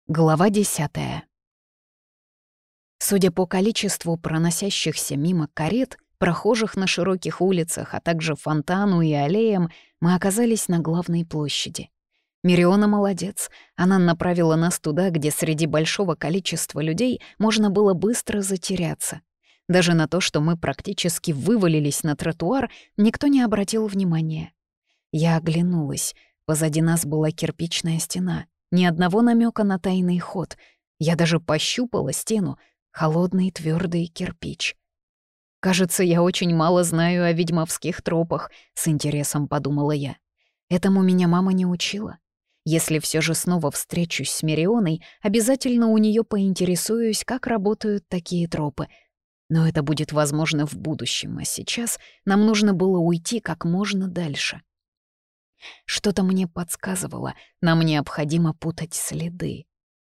Глава 10. Судя по количеству проносящихся мимо карет, прохожих на широких улицах, а также фонтану и аллеям, мы оказались на главной площади. Мириона молодец. Она направила нас туда, где среди большого количества людей можно было быстро затеряться. Даже на то, что мы практически вывалились на тротуар, никто не обратил внимания. Я оглянулась. Позади нас была кирпичная стена. Ни одного намека на тайный ход. Я даже пощупала стену. Холодный твердый кирпич. «Кажется, я очень мало знаю о ведьмовских тропах», — с интересом подумала я. Этому меня мама не учила. Если все же снова встречусь с Мирионой, обязательно у нее поинтересуюсь, как работают такие тропы. Но это будет возможно в будущем, а сейчас нам нужно было уйти как можно дальше. Что-то мне подсказывало, нам необходимо путать следы.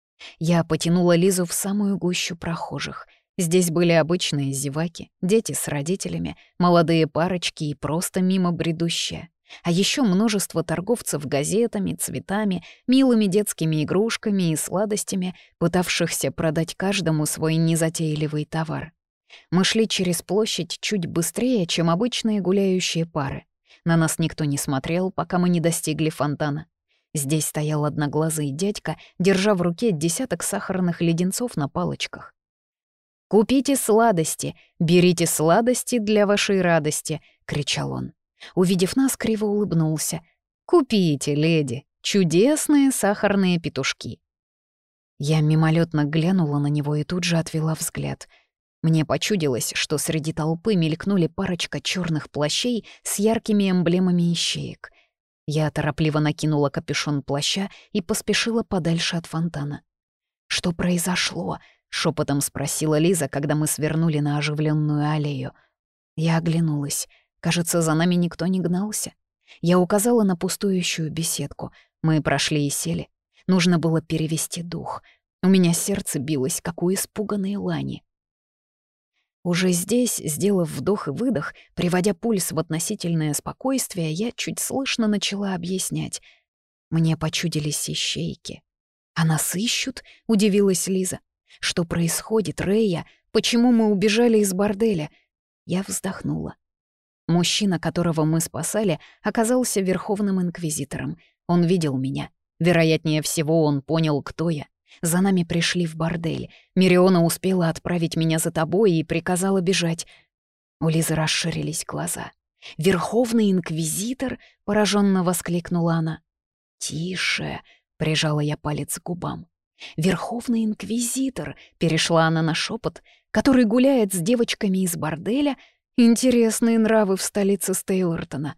Я потянула Лизу в самую гущу прохожих. Здесь были обычные зеваки, дети с родителями, молодые парочки и просто мимо бредущие. А еще множество торговцев газетами, цветами, милыми детскими игрушками и сладостями, пытавшихся продать каждому свой незатейливый товар. Мы шли через площадь чуть быстрее, чем обычные гуляющие пары. На нас никто не смотрел, пока мы не достигли фонтана. Здесь стоял одноглазый дядька, держа в руке десяток сахарных леденцов на палочках. «Купите сладости, берите сладости для вашей радости», — кричал он. Увидев нас, криво улыбнулся. «Купите, леди, чудесные сахарные петушки». Я мимолетно глянула на него и тут же отвела взгляд. Мне почудилось, что среди толпы мелькнули парочка черных плащей с яркими эмблемами ищеек. Я торопливо накинула капюшон плаща и поспешила подальше от фонтана. «Что произошло?» — шепотом спросила Лиза, когда мы свернули на оживленную аллею. Я оглянулась. Кажется, за нами никто не гнался. Я указала на пустующую беседку. Мы прошли и сели. Нужно было перевести дух. У меня сердце билось, как у испуганной лани. Уже здесь, сделав вдох и выдох, приводя пульс в относительное спокойствие, я чуть слышно начала объяснять. Мне почудились ищейки. «А нас ищут?» — удивилась Лиза. «Что происходит, Рэя? Почему мы убежали из борделя?» Я вздохнула. Мужчина, которого мы спасали, оказался верховным инквизитором. Он видел меня. Вероятнее всего, он понял, кто я. За нами пришли в бордель. Мириона успела отправить меня за тобой и приказала бежать. У Лизы расширились глаза. «Верховный инквизитор?» — пораженно воскликнула она. «Тише!» — прижала я палец к губам. «Верховный инквизитор!» — перешла она на шепот, который гуляет с девочками из борделя. Интересные нравы в столице Стейлортона.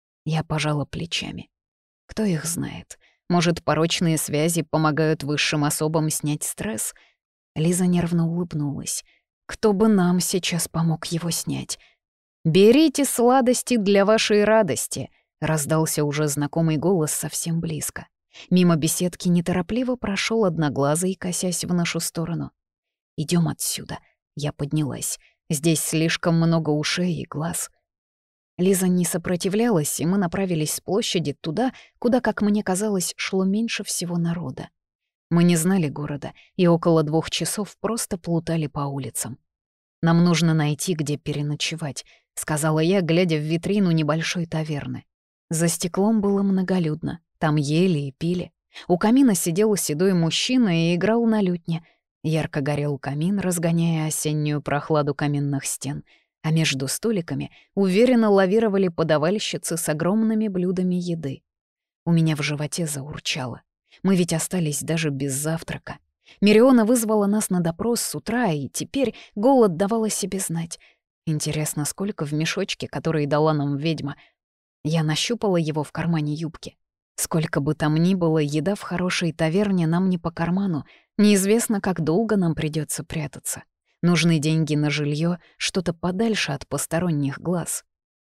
Я пожала плечами. Кто их знает? Может, порочные связи помогают высшим особам снять стресс? Лиза нервно улыбнулась. Кто бы нам сейчас помог его снять? «Берите сладости для вашей радости», — раздался уже знакомый голос совсем близко. Мимо беседки неторопливо прошел одноглазый, косясь в нашу сторону. «Идем отсюда», — я поднялась. «Здесь слишком много ушей и глаз». Лиза не сопротивлялась, и мы направились с площади туда, куда, как мне казалось, шло меньше всего народа. Мы не знали города и около 2 часов просто плутали по улицам. «Нам нужно найти, где переночевать», — сказала я, глядя в витрину небольшой таверны. За стеклом было многолюдно, там ели и пили. У камина сидел седой мужчина и играл на лютне. Ярко горел камин, разгоняя осеннюю прохладу каменных стен, а между столиками уверенно лавировали подавальщицы с огромными блюдами еды. У меня в животе заурчало. Мы ведь остались даже без завтрака. Мириона вызвала нас на допрос с утра, и теперь голод давал о себе знать. Интересно, сколько в мешочке, который дала нам ведьма. Я нащупала его в кармане юбки. Сколько бы там ни было, еда в хорошей таверне нам не по карману. Неизвестно, как долго нам придется прятаться. Нужны деньги на жилье, что-то подальше от посторонних глаз.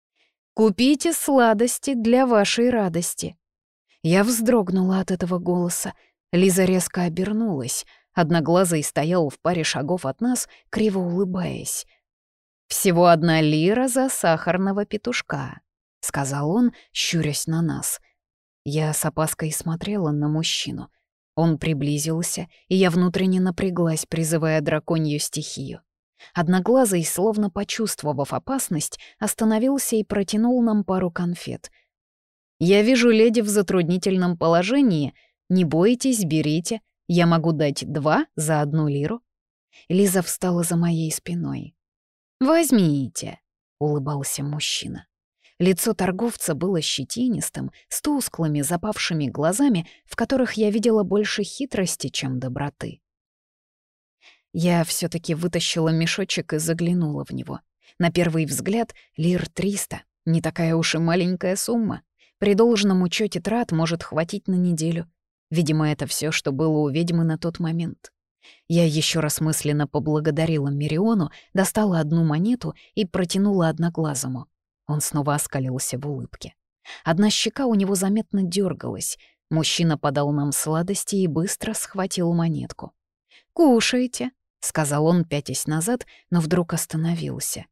«Купите сладости для вашей радости». Я вздрогнула от этого голоса. Лиза резко обернулась. Одноглазый стоял в паре шагов от нас, криво улыбаясь. «Всего 1 лира за сахарного петушка», — сказал он, щурясь на нас. Я с опаской смотрела на мужчину. Он приблизился, и я внутренне напряглась, призывая драконью стихию. Одноглазый, словно почувствовав опасность, остановился и протянул нам пару конфет. «Я вижу леди в затруднительном положении. Не бойтесь, берите. Я могу дать 2 за 1 лиру». Лиза встала за моей спиной. «Возьмите», — улыбался мужчина. Лицо торговца было щетинистым, с тусклыми, запавшими глазами, в которых я видела больше хитрости, чем доброты. Я все таки вытащила мешочек и заглянула в него. На первый взгляд лир 300, не такая уж и маленькая сумма. При должном учете трат может хватить на неделю. Видимо, это все, что было у ведьмы на тот момент. Я еще раз мысленно поблагодарила Мериону, достала 1 монету и протянула Одноглазому. Он снова оскалился в улыбке. Одна щека у него заметно дергалась. Мужчина подал нам сладости и быстро схватил монетку. «Кушайте», — сказал он, пятясь назад, но вдруг остановился.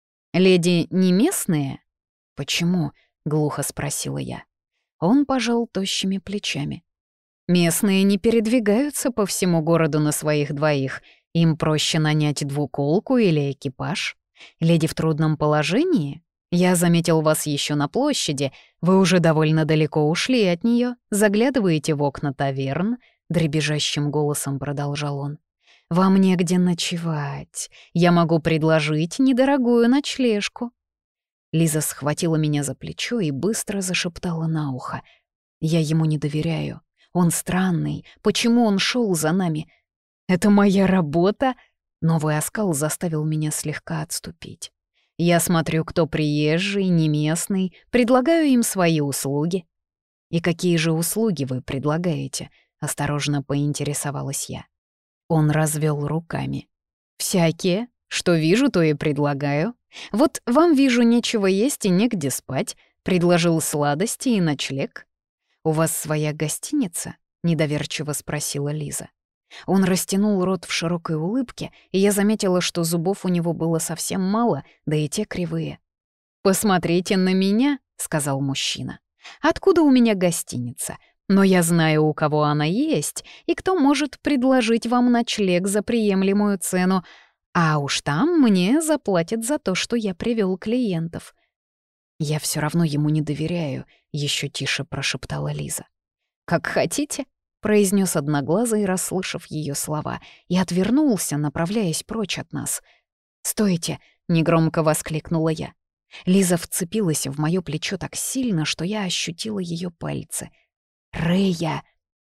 «Леди не местные?» «Почему?» — глухо спросила я. Он пожал тощими плечами. «Местные не передвигаются по всему городу на своих двоих. Им проще нанять двуколку или экипаж. Леди в трудном положении? Я заметил вас еще на площади. Вы уже довольно далеко ушли от нее, заглядываете в окна таверн», — дребезжащим голосом продолжал он. «Вам негде ночевать. Я могу предложить недорогую ночлежку». Лиза схватила меня за плечо и быстро зашептала на ухо. «Я ему не доверяю. Он странный. Почему он шел за нами? Это моя работа?» Новый оскал заставил меня слегка отступить. «Я смотрю, кто приезжий, не местный, предлагаю им свои услуги». «И какие же услуги вы предлагаете?» — осторожно поинтересовалась я. Он развел руками. «Всякие. Что вижу, то и предлагаю. Вот вам, вижу, нечего есть и негде спать. Предложил сладости и ночлег». «У вас своя гостиница?» — недоверчиво спросила Лиза. Он растянул рот в широкой улыбке, и я заметила, что зубов у него было совсем мало, да и те кривые. «Посмотрите на меня», — сказал мужчина. «Откуда у меня гостиница? Но я знаю, у кого она есть, и кто может предложить вам ночлег за приемлемую цену, а уж там мне заплатят за то, что я привел клиентов». «Я все равно ему не доверяю», — еще тише прошептала Лиза. «Как хотите», — произнес Одноглазый, расслышав ее слова, и отвернулся, направляясь прочь от нас. «Стойте!» — негромко воскликнула я. Лиза вцепилась в моё плечо так сильно, что я ощутила ее пальцы. «Рэя!»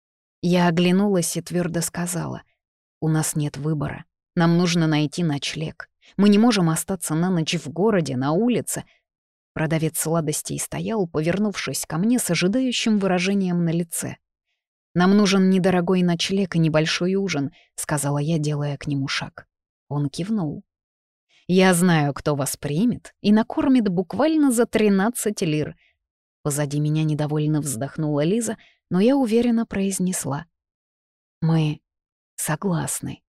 Я оглянулась и твердо сказала. «У нас нет выбора. Нам нужно найти ночлег. Мы не можем остаться на ночь в городе, на улице». Продавец сладостей стоял, повернувшись ко мне с ожидающим выражением на лице. «Нам нужен недорогой ночлег и небольшой ужин», — сказала я, делая к нему шаг. Он кивнул. «Я знаю, кто вас примет и накормит буквально за 13 лир». Позади меня недовольно вздохнула Лиза, но я уверенно произнесла. «Мы согласны».